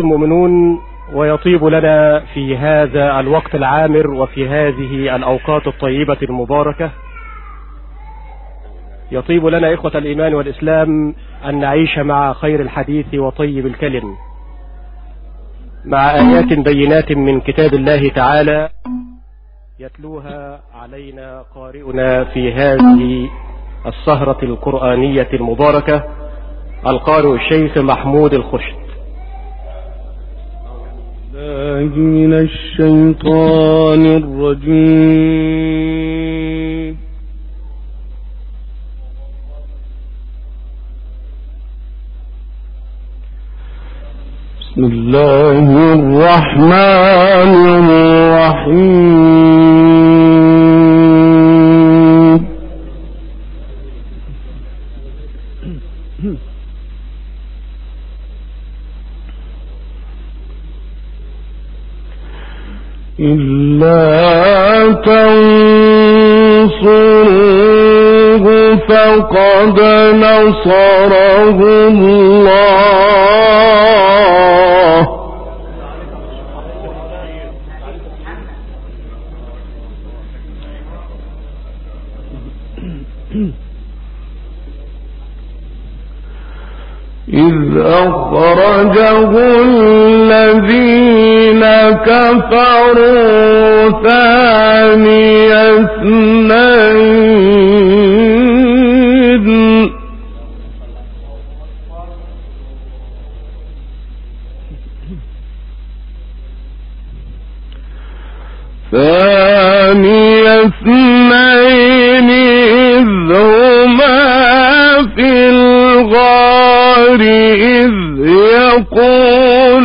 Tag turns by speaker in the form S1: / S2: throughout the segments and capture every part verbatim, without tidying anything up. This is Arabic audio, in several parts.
S1: المؤمنون، ويطيب لنا في هذا الوقت العامر وفي هذه الأوقات الطيبة المباركة، يطيب لنا إخوة الإيمان والإسلام أن نعيش مع خير الحديث وطيب الكلم، مع آيات بينات من كتاب الله تعالى يتلوها علينا قارئنا في هذه السهرة القرآنية المباركة القارئ الشيخ محمود الخشت.
S2: من الشيطان الرجيم. بسم الله الرحمن الرحيم. إلا تنصروه فقد نصره الله إذ أخرجه الذين كفروا ثاني اثنين ثاني اثنين إذ هما في الغار إذ يقول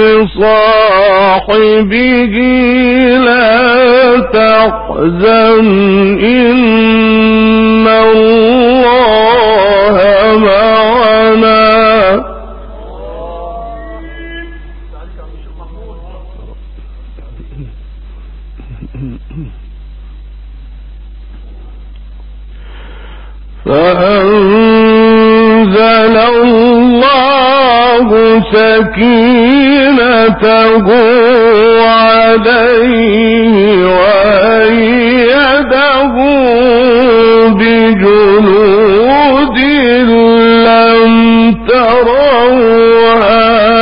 S2: لصاحبه لا تحزن إن الله معنا فأنزل الله سكينته عليه وأيده بجنود لم تروها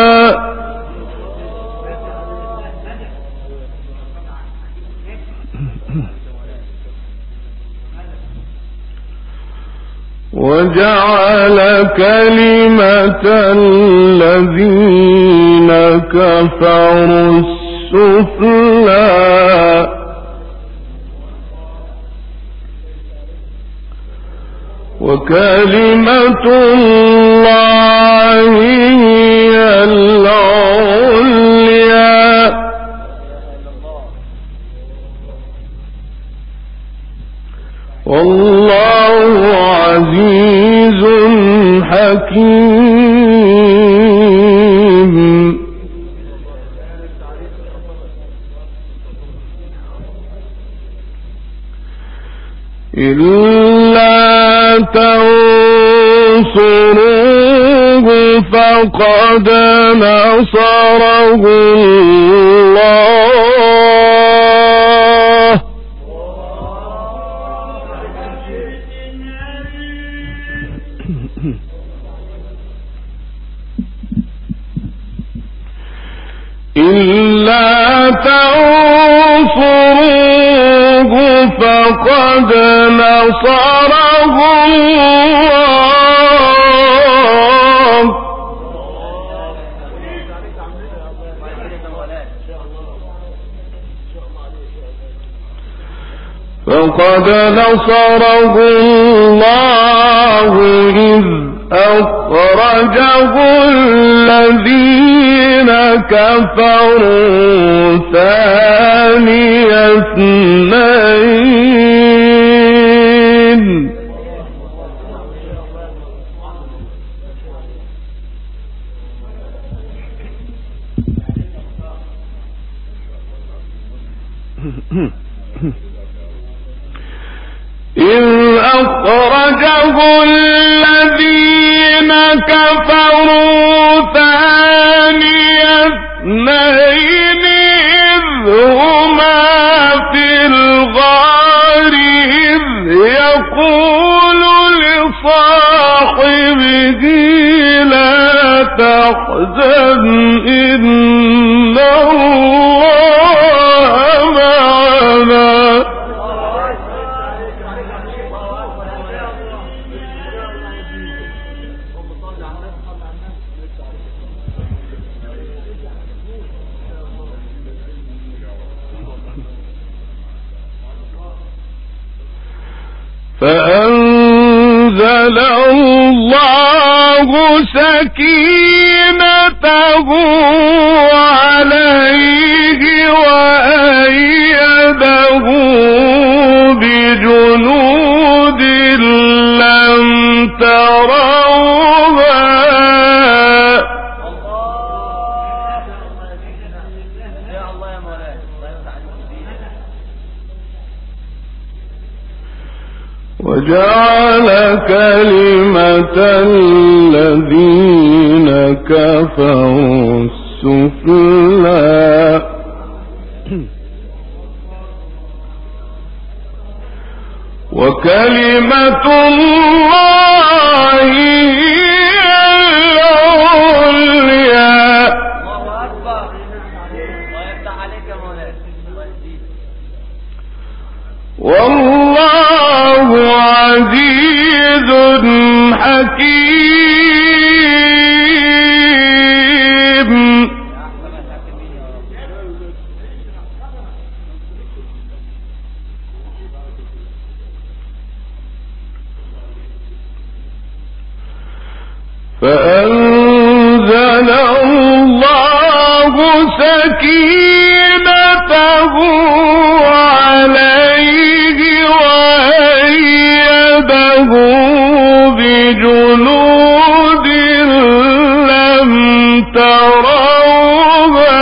S2: وجعل كلمة الذين كفروا السفلى وكلمة الله هي العليا والله عزيز حكيم. إلا تنصروه فقد نصره الله إلا تنصروه فقد نصره الله فقد نصره الله إذ أخرجه الذين كفروا ثاني اثنين إذ أخرجه الذين كفروا ثاني اثنين إذ هما في الغار إذ يقول لصاحبه لا تحزن إن الله معنا فأنزل الله سكينته عليه وأيده بجنود لم تروها وجعل كلمة الذين كفروا السفلى وكلمة الله هي العليا. والله عزيز حكيم. فأنزل الله سكينته عليه وأيده بجنود لم تروها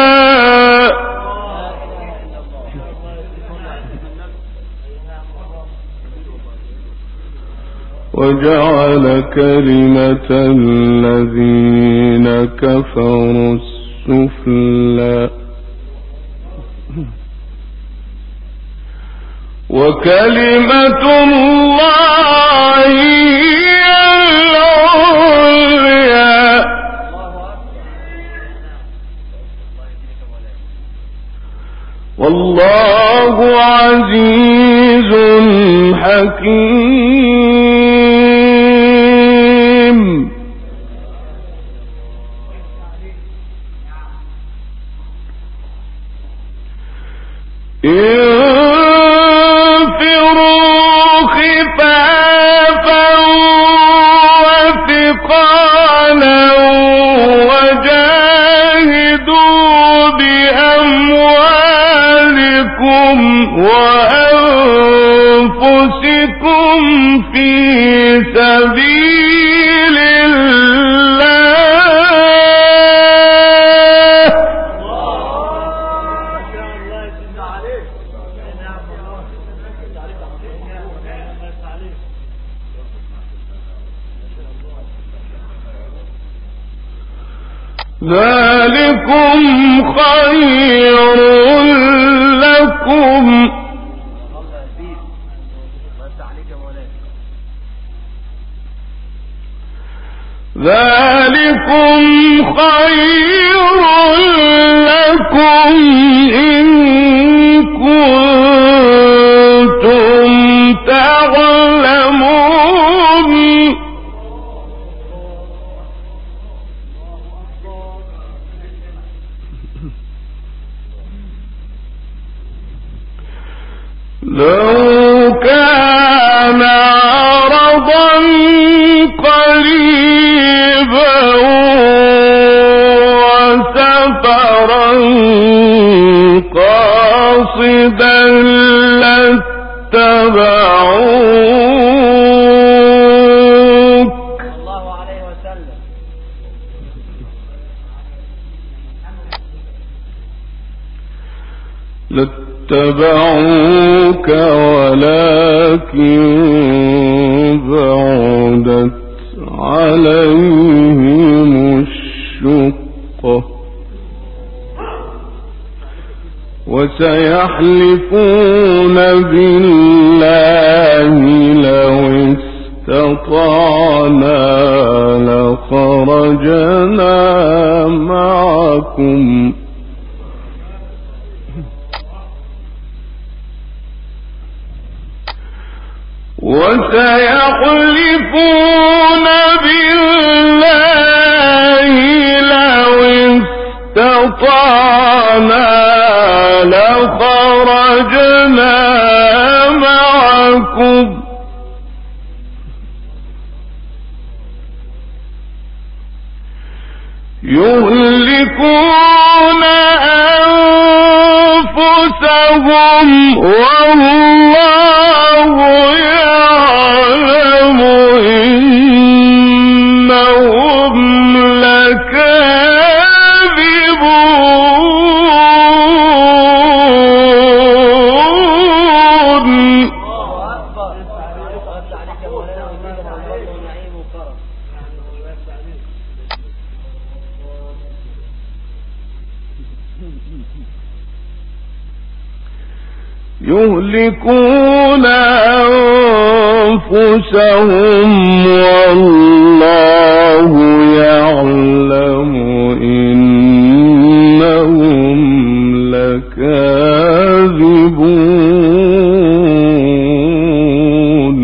S2: وجعل كلمة الذين كفروا السفلى وكلمة الله هي العليا. والله عزيز حكيم. انفروا خفافا وثقالا وجاهدوا بأموالكم وأنفسكم في سبيل الله. ذلكم خير لكم ذلكم خير لكم إن كنتم تعلمون. لو كان عرضا قريبا وسفرا قاصدا لاتبعوك
S3: الله عليه وسلم
S2: لاتبعوك ولكن بعدت عليهم الشقة وسيحلفون بالله لو استطعنا لخرجنا معكم وسيحلفون بالله لو استطعنا لخرجنا معكم يهلكون أنفسهم والله يعلم إنهم لكاذبون. يهلكون أنفسهم والله يعلم إنهم لكاذبون.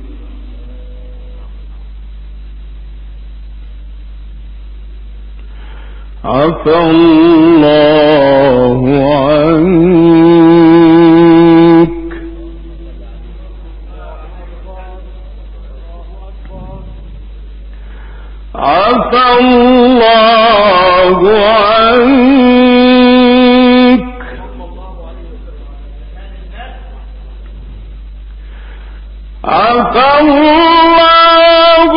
S2: عفى الله عنك عفى الله عنك عفى الله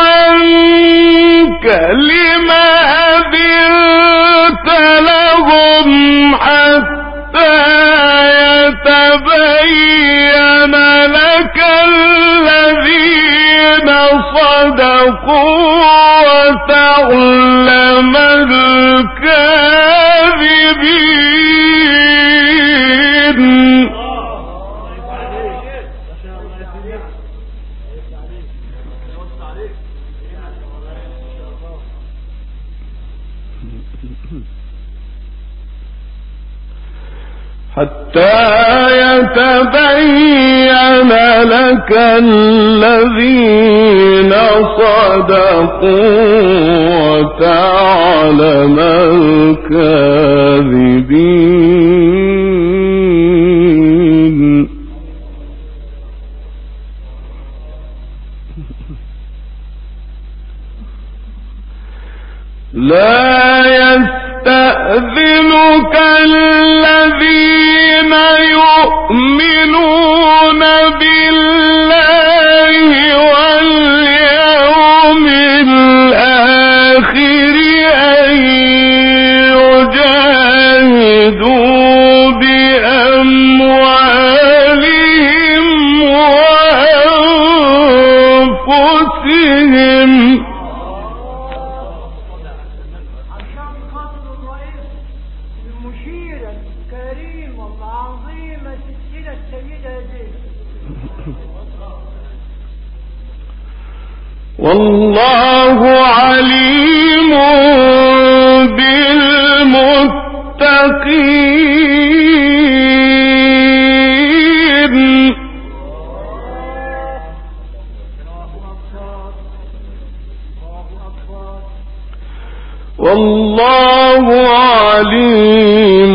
S2: عنك لما أذنت لهم حتى يتبين لك الذين صدقوا وتعلم الكاذبين. حتى يتبين لك الذين صدقوا وتعلم الكاذبين. لا يستأذنك الذين يؤمنون بالله واليوم الآخر أن يجاهدوا بأموالهم وأنفسهم. والله عليم بالمتقين. والله عليم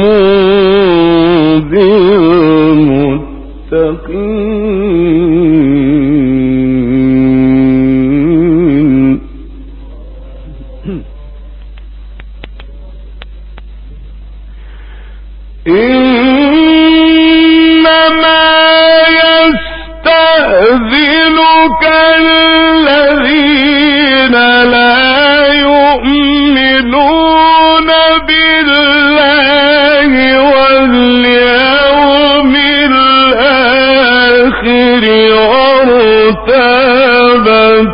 S2: بالمتقين. إنما يستأذنك الذين لا يؤمنون بالله واليوم الآخر وارتابت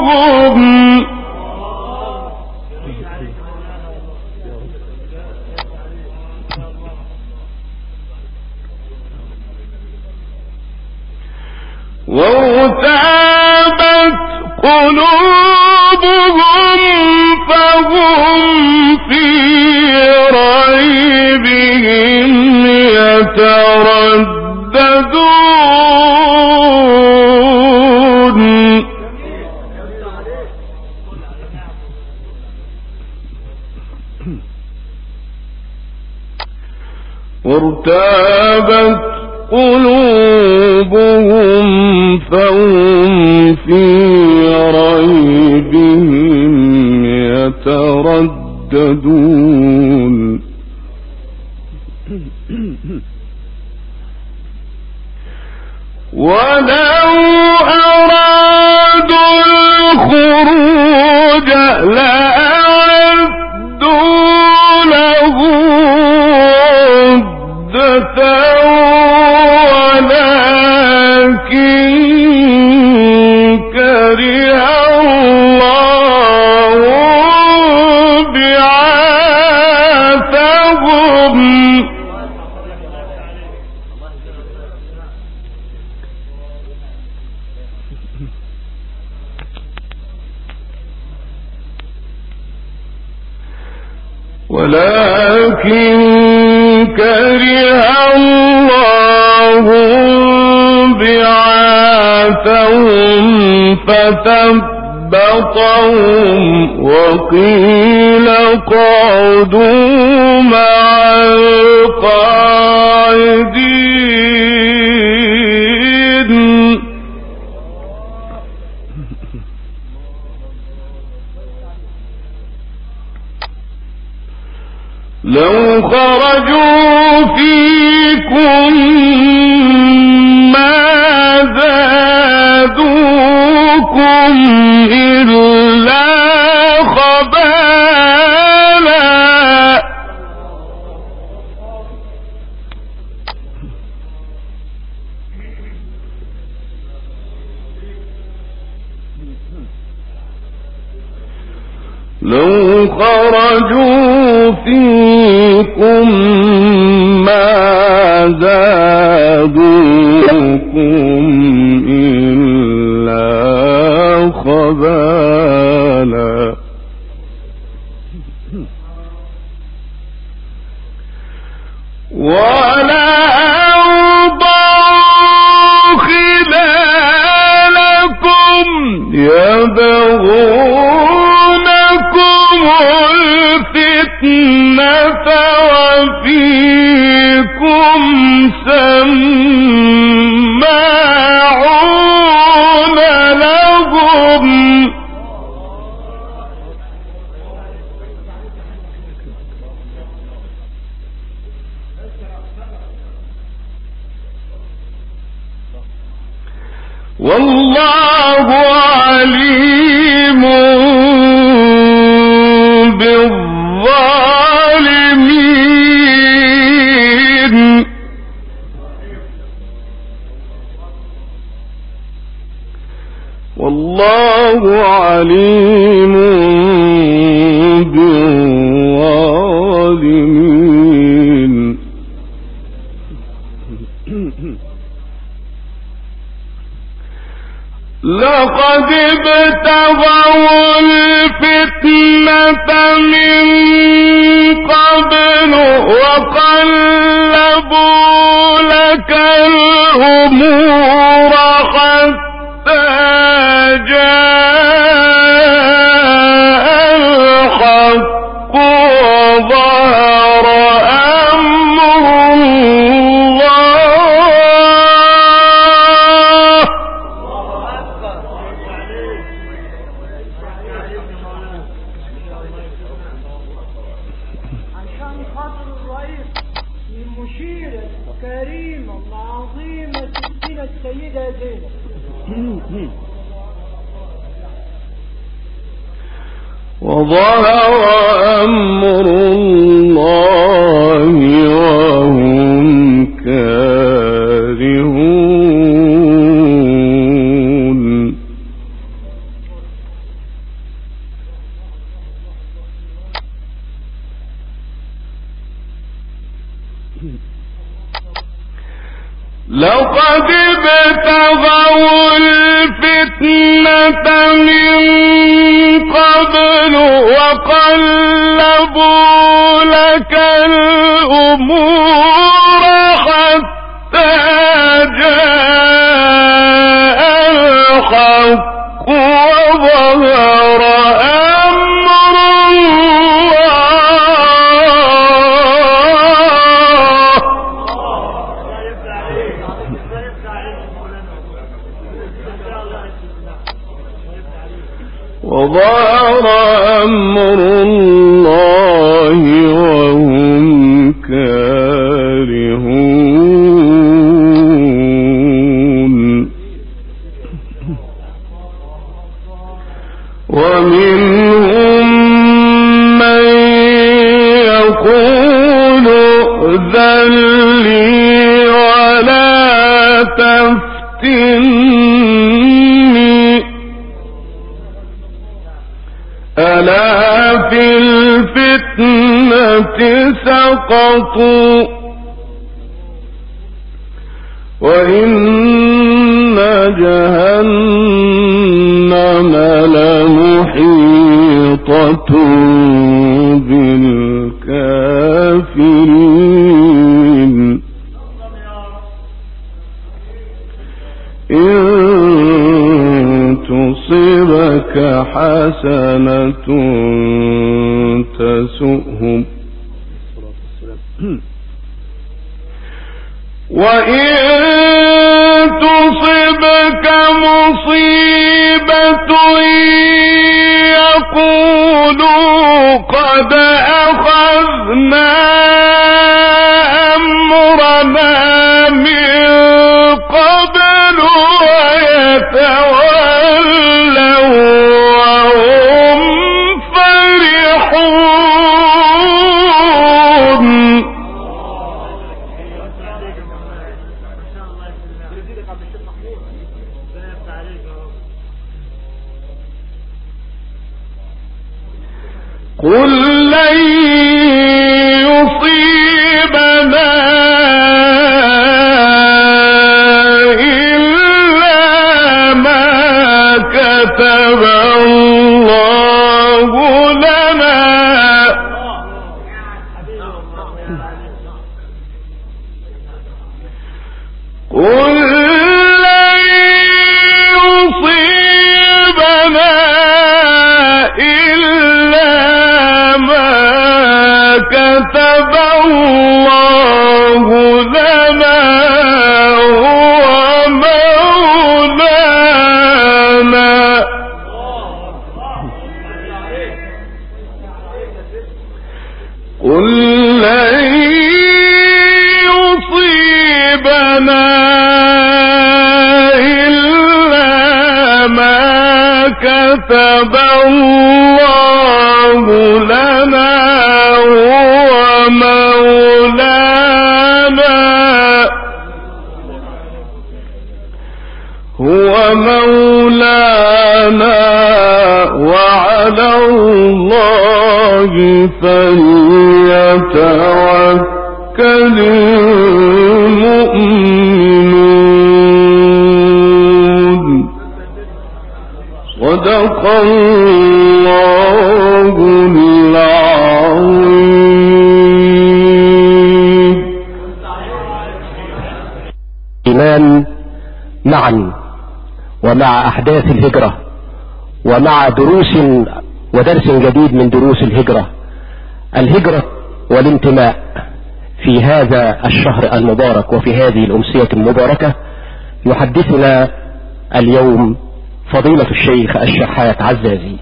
S2: قلوبهم وارتابت قلوبهم فهم في ريبهم يترددون وارتابت قلوبهم فهم في ريبهم يترددون ولو أرادوا الخروج لأعدوا له عدة ولكن كره الله بعاثهم فثبطهم وقيل اقعدوا مع القاعدين لو خرجوا فيكم ما زادوكم إلا خبالا لو خرجوا فيكم ما زادوكم إلا خبالا ولا أوضعوا خلالكم يبغونكم الفتنة وفيكم سماعون لهم والله عليم بالظالمين والله عليم بالظالمين لقد ابتغوا الفتنة من قبل وقلبوا لك الأمور حتى جاء الحق وظهر أمر الله
S3: عشان خاطر الرئيس المشيرة الكريمة العظيمة ستنا السيدة زينب
S2: وظهر أمر الله وهم كارهون لقد ابتغوا الفتنة من قبل وقلبوا لك الأمور حتى جاء الحق وظهر أمر وظهر أمر الله وهم كارهون. ومنهم من يقول ائذن لي ولا تفتني ألا في الفتنة سقطوا وإن جهنم لمحيطة بالكافرين. إن تصبك حسنة تسؤهم وإن تصبك مصيبة يقولوا قد أخذنا أمرنا من قبل ويتولوا وهم فرحون. قل لن يصيبنا إلا ما كتب الله لنا قل لن يصيبنا إلا كتب الله لنا هو مولانا قل لن يصيبنا إلا ما كتب الله لنا مولانا هو مولانا وعلى الله فليتوكل المؤمنون. صدق الله العظيم.
S1: الإيمان معا ومع أحداث الهجرة ومع دروس ودرس جديد من دروس الهجرة، الهجرة والانتماء في هذا الشهر المبارك وفي هذه الأمسية المباركة. يحدثنا اليوم فضيلة الشيخ الشحات عزازي.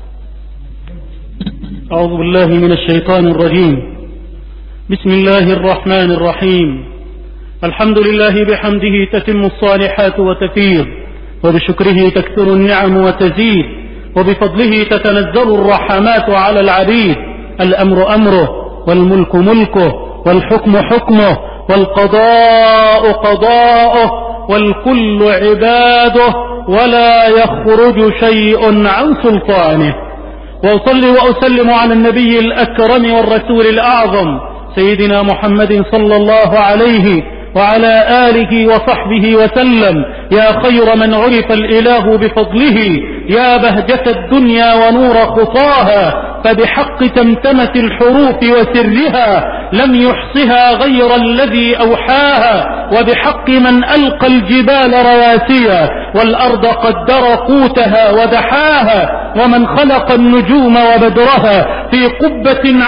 S4: أعوذ بالله من الشيطان الرجيم. بسم الله الرحمن الرحيم. الحمد لله بحمده تتم الصالحات وتفيض، وبشكره تكثر النعم وتزيد، وبفضله تتنزل الرحمات على العبيد. الأمر أمره، والملك ملكه، والحكم حكمه، والقضاء قضاؤه، والكل عباده، ولا يخرج شيء عن سلطانه. وأصلي وأسلم على النبي الأكرم والرسول الأعظم سيدنا محمد صلى الله عليه وعلى آله وصحبه وسلم. يا خير من عرف الإله بفضله، يا بهجة الدنيا ونور خطاها، فبحق تمتمة الحروف وسرها لم يحصها غير الذي أوحاها، وبحق من ألقى الجبال رواسيا والأرض قدر قوتها ودحاها، ومن خلق النجوم وبدرها في قبة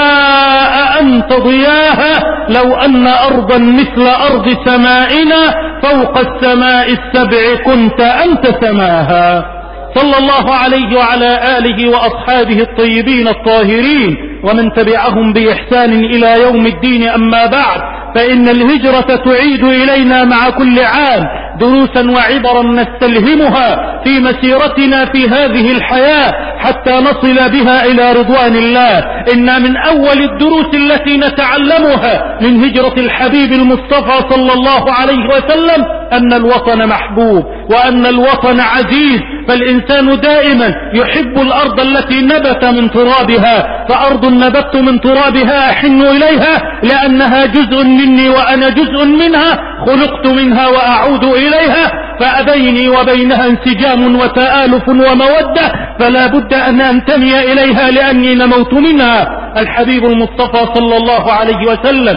S4: علياء أنت ضياها. لو أن أرضا مثل أرض سمائنا فوق السماء السبع كنت أنت سماها. صلى الله عليه وعلى آله وأصحابه الطيبين الطاهرين ومن تبعهم بإحسان إلى يوم الدين. أما بعد، فإن الهجرة تعيد إلينا مع كل عام دروسا وعبرا نستلهمها في مسيرتنا في هذه الحياة حتى نصل بها إلى رضوان الله. إن من أول الدروس التي نتعلمها من هجرة الحبيب المصطفى صلى الله عليه وسلم أن الوطن محبوب وأن الوطن عزيز، فالإنسان دائما يحب الأرض التي نبت من ترابها، فأرض نبت من ترابها أحن إليها لأنها جزء مني وأنا جزء منها، خلقت منها وأعود إليها، فبيني وبينها انسجام وتآلف ومودة، فلا بد أن أنتمي إليها لأني نموت منها. الحبيب المصطفى صلى الله عليه وسلم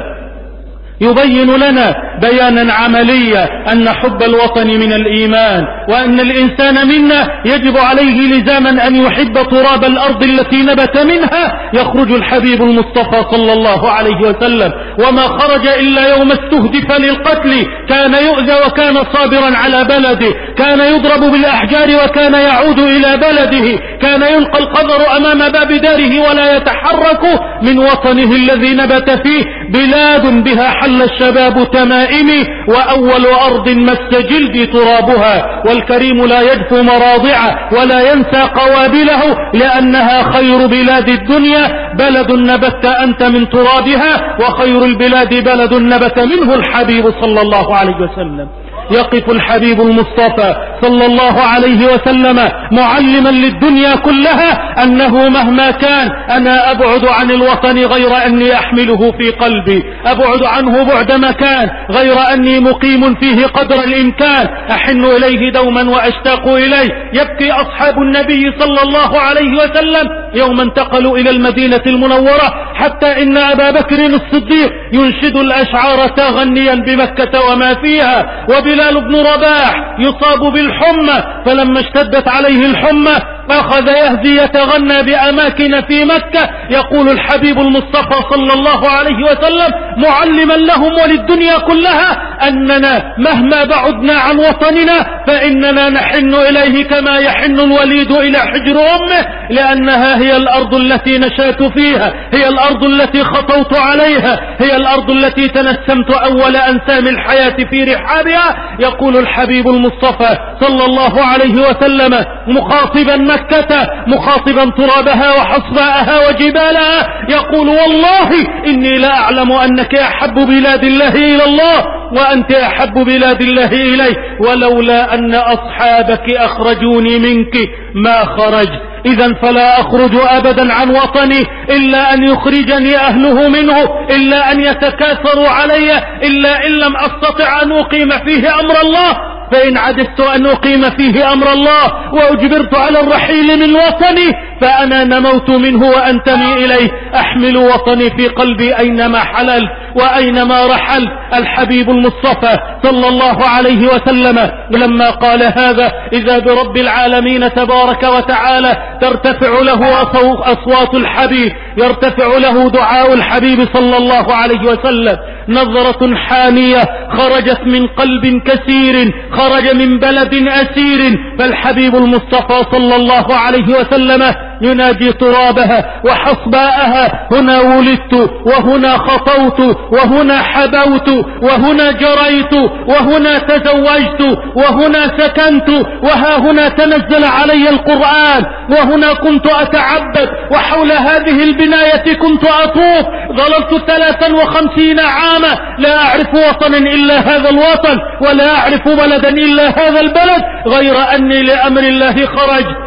S4: يبين لنا بيانا عمليا أن حب الوطن من الإيمان، وأن الإنسان منا يجب عليه لزاما أن يحب تراب الأرض التي نبت منها. يخرج الحبيب المصطفى صلى الله عليه وسلم وما خرج إلا يوم استهدف للقتل، كان يؤذى وكان صابرا على بلده، كان يضرب بالأحجار وكان يعود إلى بلده، كان يلقى القذر أمام باب داره ولا يتحرك من وطنه الذي نبت فيه. بلاد بها حل الشباب تمائمي، وأول أرض مس جلدي ترابها، والكريم لا يدفو مراضعه ولا ينسى قوابله لأنها خير بلاد الدنيا. بلد نبت أنت من ترابها، وخير البلاد بلد نبت منه الحبيب صلى الله عليه وسلم. يقف الحبيب المصطفى صلى الله عليه وسلم معلما للدنيا كلها أنه مهما كان أنا أبعد عن الوطن غير أني أحمله في قلبي، أبعد عنه بعد مكان غير أني مقيم فيه قدر الإمكان، أحن إليه دوما وأشتاق إليه. يبكي أصحاب النبي صلى الله عليه وسلم يوم انتقلوا إلى المدينة المنورة، حتى إن أبا بكر الصديق ينشد الأشعار تغنيا بمكة وما فيها، وبلال بن رباح يصاب بالحمى، فلما اشتدت عليه الحمى أخذ يهدي يتغنى بأماكن في مكة. يقول الحبيب المصطفى صلى الله عليه وسلم معلما لهم وللدنيا كلها أننا مهما بعدنا عن وطننا فإننا نحن إليه كما يحن الوليد إلى حجر أمه، لأنها هي الأرض التي نشأت فيها، هي الأرض التي خطوت عليها، هي الأرض التي تنسمت أول أنسام الحياة في رحابها. يقول الحبيب المصطفى صلى الله عليه وسلم مخاطبا مكة، مخاطبا ترابها وحصباءها وجبالها، يقول والله إني لا أعلم أنك أحب بلاد الله إلى الله وأنت أحب بلاد الله إلي، ولولا أن أصحابك أخرجوني منك ما خرج. إذا فلا أخرج أبدا عن وطني إلا أن يخرجني أهله منه، إلا أن يتكاثروا علي، إلا إن لم أستطع أن أقيم فيه أمر الله. فإن عجزت أن أقيم فيه أمر الله وأجبرت على الرحيل من وطني فأنا نموت منه وأنتمي إليه، أحمل وطني في قلبي أينما حلل وأينما رحل. الحبيب المصطفى صلى الله عليه وسلم لما قال هذا إذا برب العالمين تبارك وتعالى ترتفع له أصوات الحبيب، يرتفع له دعاء الحبيب صلى الله عليه وسلم. نظرة حانية خرجت من قلب كثير، خرج من بلد أسير، فالحبيب المصطفى صلى الله عليه وسلم ينادي ترابها وحصباءها: هنا ولدت وهنا خطوت وهنا حبوت وهنا جريت وهنا تزوجت وهنا سكنت، وها هنا تنزل علي القرآن، وهنا كنت أتعبد، وحول هذه البناية كنت أطوف. ظللت ثلاثا وخمسين عاما لا أعرف وطنا إلا هذا الوطن، ولا أعرف بلدا إلا هذا البلد، غير أني لأمر الله خرج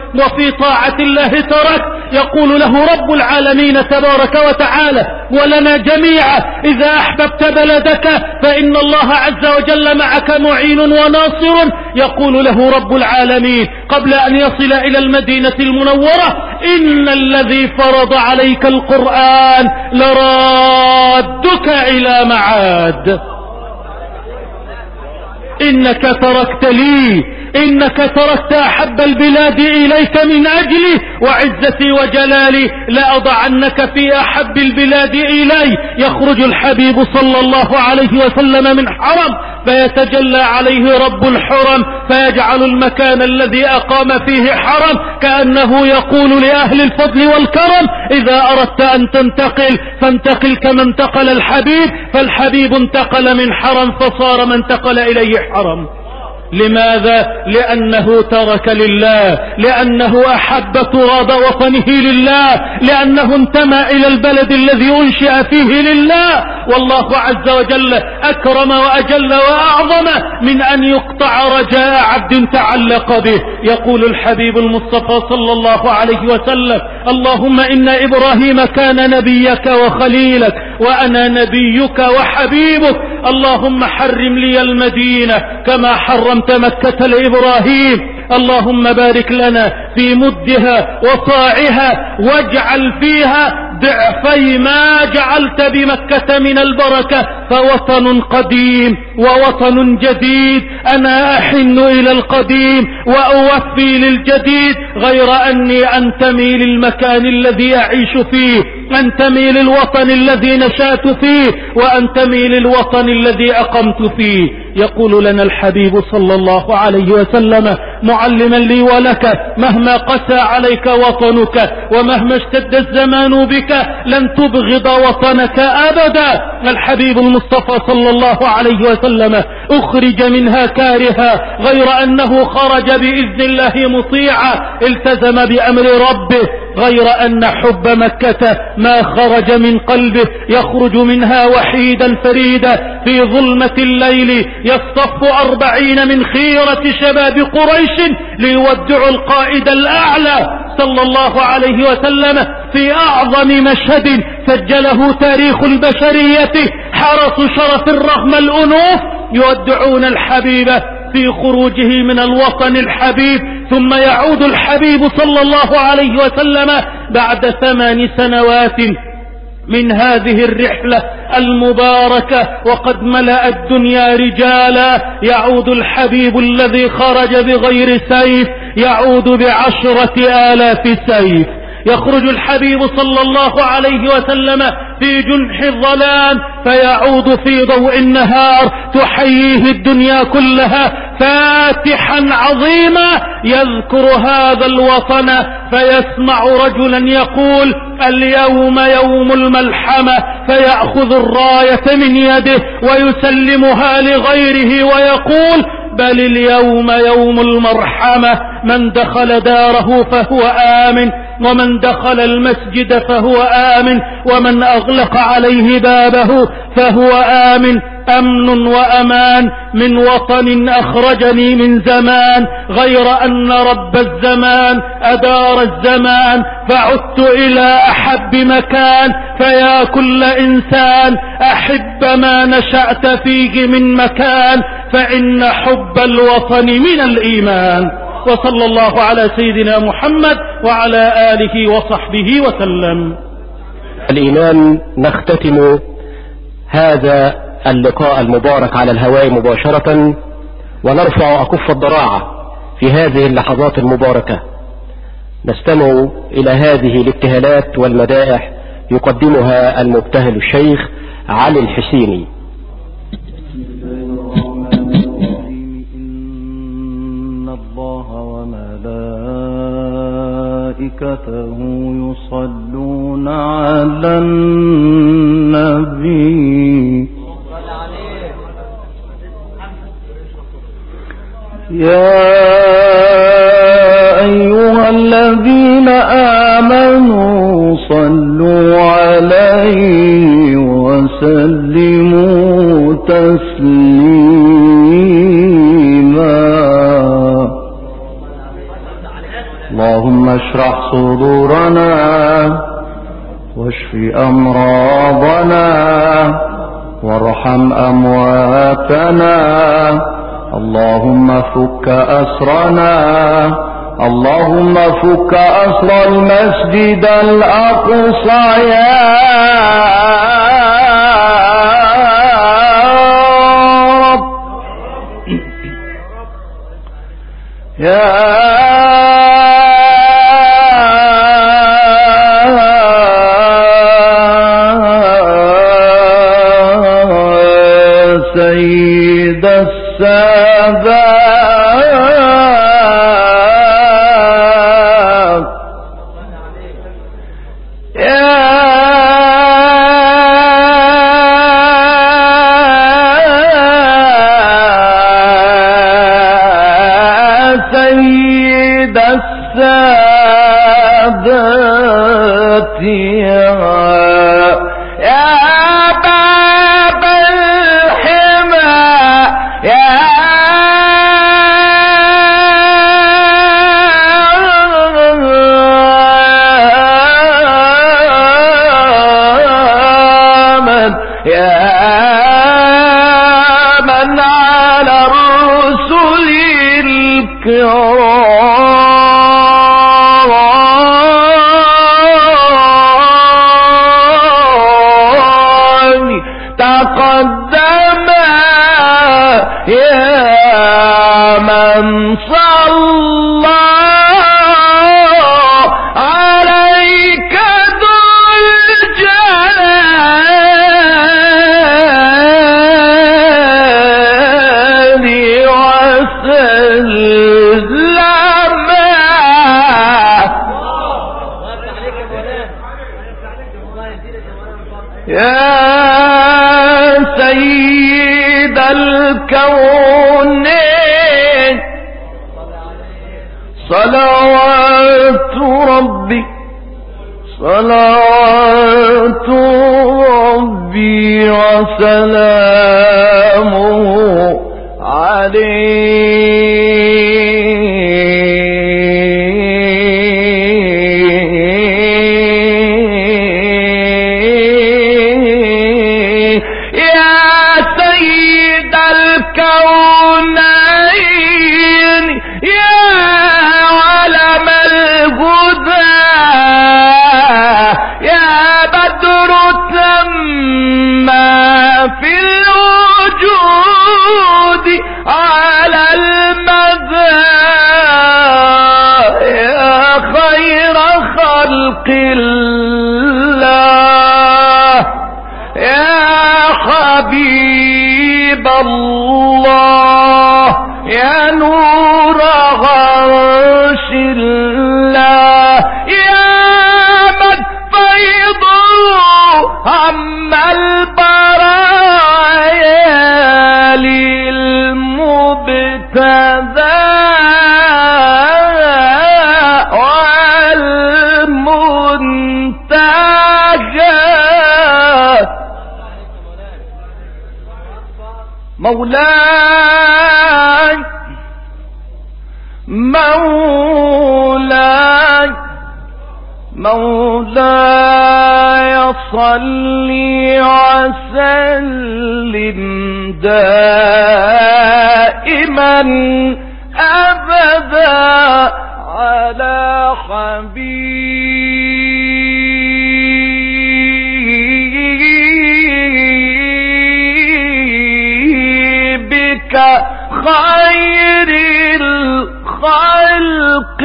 S4: وفي طاعة الله ترك، يقول له رب العالمين تبارك وتعالى: ولنا جميعا إذا أحببت بلدك فإن الله عز وجل معك معين وناصر. يقول له رب العالمين قبل أن يصل إلى المدينة المنورة: إن الذي فرض عليك القرآن لرادك إلى معاد، إنك تركت لي، إنك تركت أحب البلاد إليك من أجلي، وعزتي وجلالي لأضعنك في أحب البلاد إلي. يخرج الحبيب صلى الله عليه وسلم من حرم فيتجلى عليه رب الحرم فيجعل المكان الذي أقام فيه حرم كأنه يقول لأهل الفضل والكرم: إذا أردت أن تنتقل فانتقل كما انتقل الحبيب. فالحبيب انتقل من حرم فصار من انتقل إليه حرم. لماذا؟ لأنه ترك لله، لأنه أحب تراب وطنه لله، لأنه انتمى إلى البلد الذي أنشأ فيه لله. والله عز وجل أكرم وأجل وأعظم من أن يقطع رجاء عبد تعلق به. يقول الحبيب المصطفى صلى الله عليه وسلم: اللهم إن إبراهيم كان نبيك وخليلك وأنا نبيك وحبيبك، اللهم حرم لي المدينة كما حرمت مكة لإبراهيم، اللهم بارك لنا في مدها وصاعها واجعل فيها ضعفي ما جعلت بمكة من البركة، فوطن قديم ووطن جديد. أنا أحن إلى القديم وأوفي للجديد، غير أني أنتمي للمكان الذي أعيش فيه، أنتمي للوطن الذي نشأت فيه، وأنتمي للوطن الذي أقمت فيه. يقول لنا الحبيب صلى الله عليه وسلم معلما لي ولك: مهما قسى عليك وطنك ومهما اشتد الزمان بك لن تبغض وطنك أبدا. الحبيب المصطفى صلى الله عليه وسلم أخرج منها كارها، غير أنه خرج بإذن الله مطيعا، التزم بأمر ربه، غير أن حب مكة ما خرج من قلبه، يخرج منها وحيدا فريدا في ظلمة الليل، يصطف أربعين من خيرة شباب قريش ليودعوا القائد الأعلى صلى الله عليه وسلم في أعظم مشهد سجله تاريخ البشرية. حرسوا شرف رغم الأنوف يودعون الحبيب في خروجه من الوطن الحبيب. ثم يعود الحبيب صلى الله عليه وسلم بعد ثمان سنوات من هذه الرحلة المباركة وقد ملأ الدنيا رجالا. يعود الحبيب الذي خرج بغير سيف، يعود بعشرة آلاف سيف. يخرج الحبيب صلى الله عليه وسلم في جنح الظلام فيعود في ضوء النهار تحييه الدنيا كلها فاتحا عظيما يذكر هذا الوطن، فيسمع رجلا يقول: اليوم يوم الملحمة، فيأخذ الراية من يده ويسلمها لغيره ويقول: بل اليوم يوم المرحمة، من دخل داره فهو آمن، ومن دخل المسجد فهو آمن، ومن أغلق عليه بابه فهو آمن. أمن وأمان من وطن أخرجني من زمان، غير أن رب الزمان أدار الزمان فعدت إلى أحب مكان. فيا كل إنسان أحب ما نشأت فيه من مكان، فإن حب الوطن من الإيمان. وصلى الله على سيدنا محمد وعلى آله وصحبه وسلم.
S1: الإيمان نختتم هذا اللقاء المبارك على الهواء مباشرة، ونرفع أكف الضراعة في هذه اللحظات المباركة. نستمع إلى هذه الابتهالات والمدائح يقدمها المبتهل الشيخ علي الحسيني.
S2: إن الله وملائكته يصلون على النبي يا أيها الذين آمنوا صلوا عليه وسلموا تسليما. اللهم واشف أمراضنا وارحم أمواتنا. اللهم فك أسرنا، اللهم فك أسر المسجد الأقصى يا رب يا سيد السادات يا سيد السادات يا باب الحمى يا من يا من على الرسل الكرام تقدم يا من صلى عليك ذو الجلال وسلم يا سيد الكونين صلوات ربي صلوات ربي وسلامه عليه يا سيد الكونين يا علم الهدى يا بدر تم في الوجود على المدى يا خير خلق الله يا حبيب الله يا نور عرش الله يا من فيضه هم البرايا للمبتدى والمنتهى مولاي مولاي مولاي صل وسلم دائما أبدا على حبيبك خير الخلق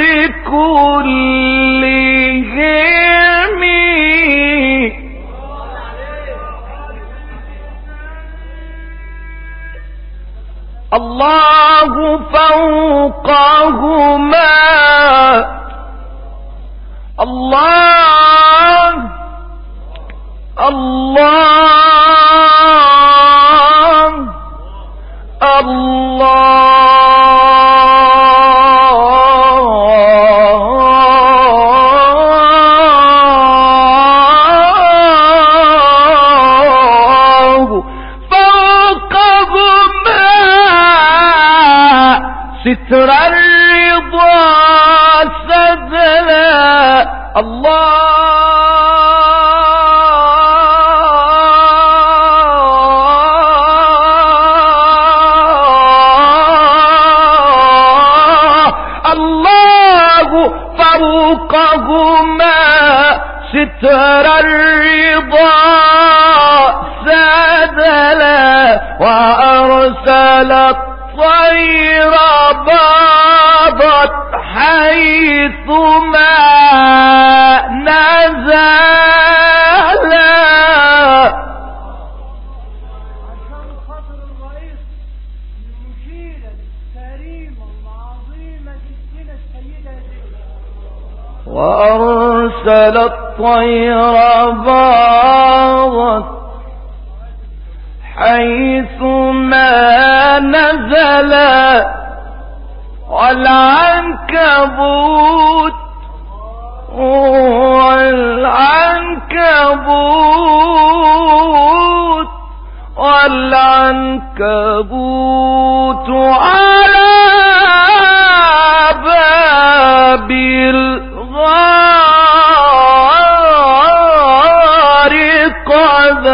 S2: كلهم الله فوقهما الله الله الله فوقهما ستر الرضا سدلا الله ستر الرضا سادلا وأرسل الطير باضت حيثما نزلا.
S3: عشان خاطر الرئيس المشير الكريم العظيم ستنا السيدة زينب
S2: وأرسل الطير باضت حيثما نزل والعنكبوت والعنكبوت والعنكبوت على باب الغار قد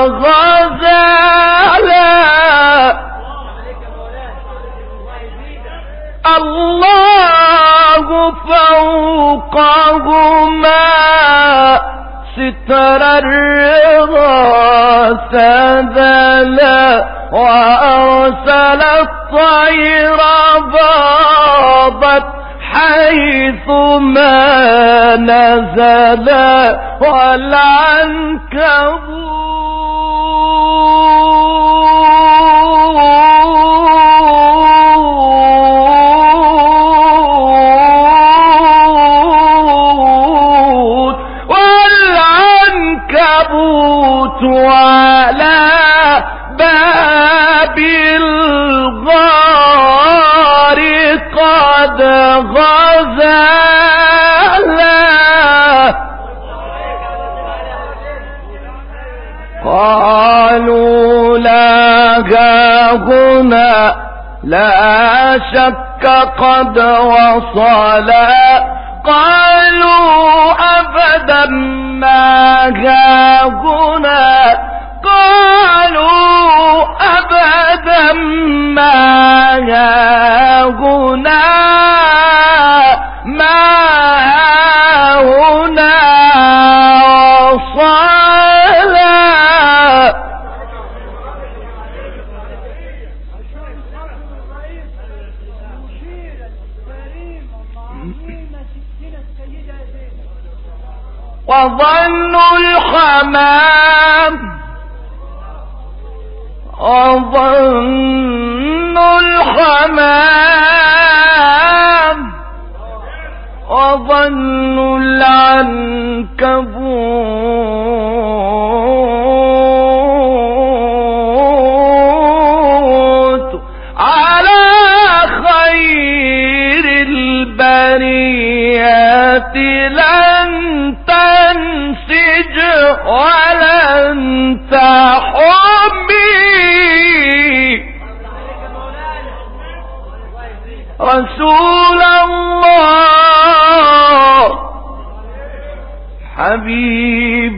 S2: غزالا. الله فوقهما ستر الرضا سذلا وأرسل الطير باضت حيثما نزل والعنكبوت والعنكبوت على باب الغار قد غزالا. قالوا لا هنا لا شك قد وصلا. قالوا أبدا ما هنا قالوا أبدا ما هنا ما هنا وصلا.
S3: عشان خاطر الرئيس المشير الكريم العظيم ستنا السيدة زينب
S2: وظن الحمام وظن الحمام وظن العنكبوت على خير البريات لن تنسج ولن تحمي. رسول الله حبيب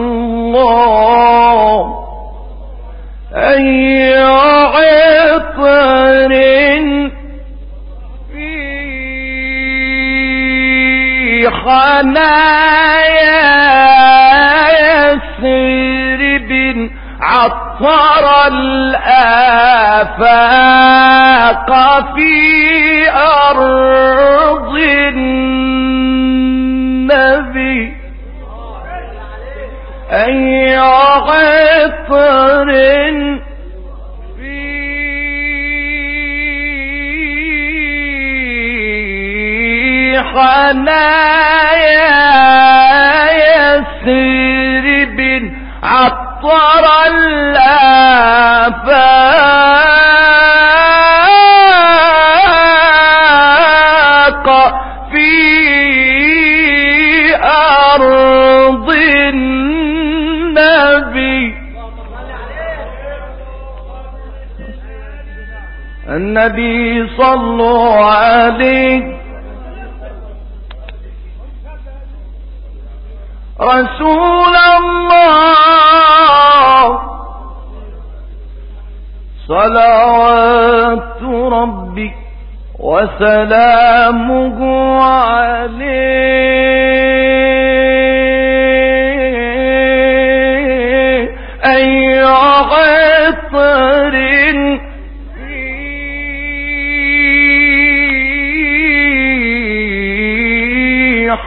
S2: الله أي عطر في خنايا يثرب عطر الآفاق في أرض النبي أي عطر في حنايا يثرب عطر الآفاق في أرض النبي. النبي صلوا عليه رسول الله صلوات ربي وسلامه عليه.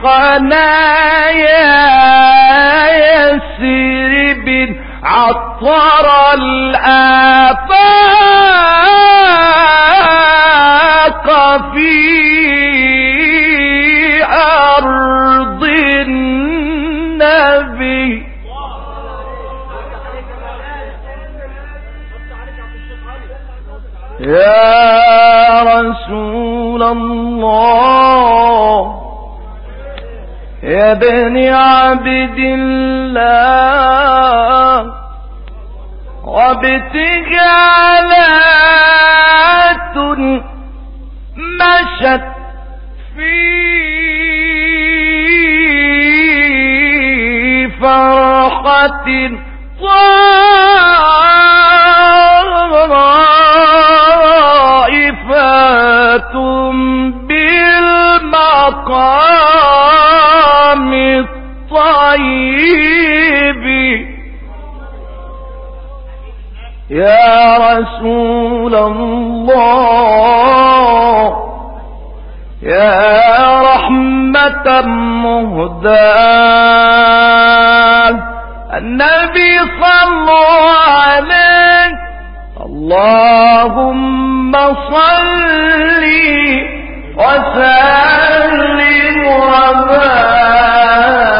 S2: خنايا يسرب عطر الآفاق في أرض النبي. يا رسول الله يا ابن عبد الله وابتجالات مشت في فرحة طائفات بالمقام الطيب. يا رسول الله يا رحمة مهداة النبي صلوا عليه اللهم صل وسلم وبارك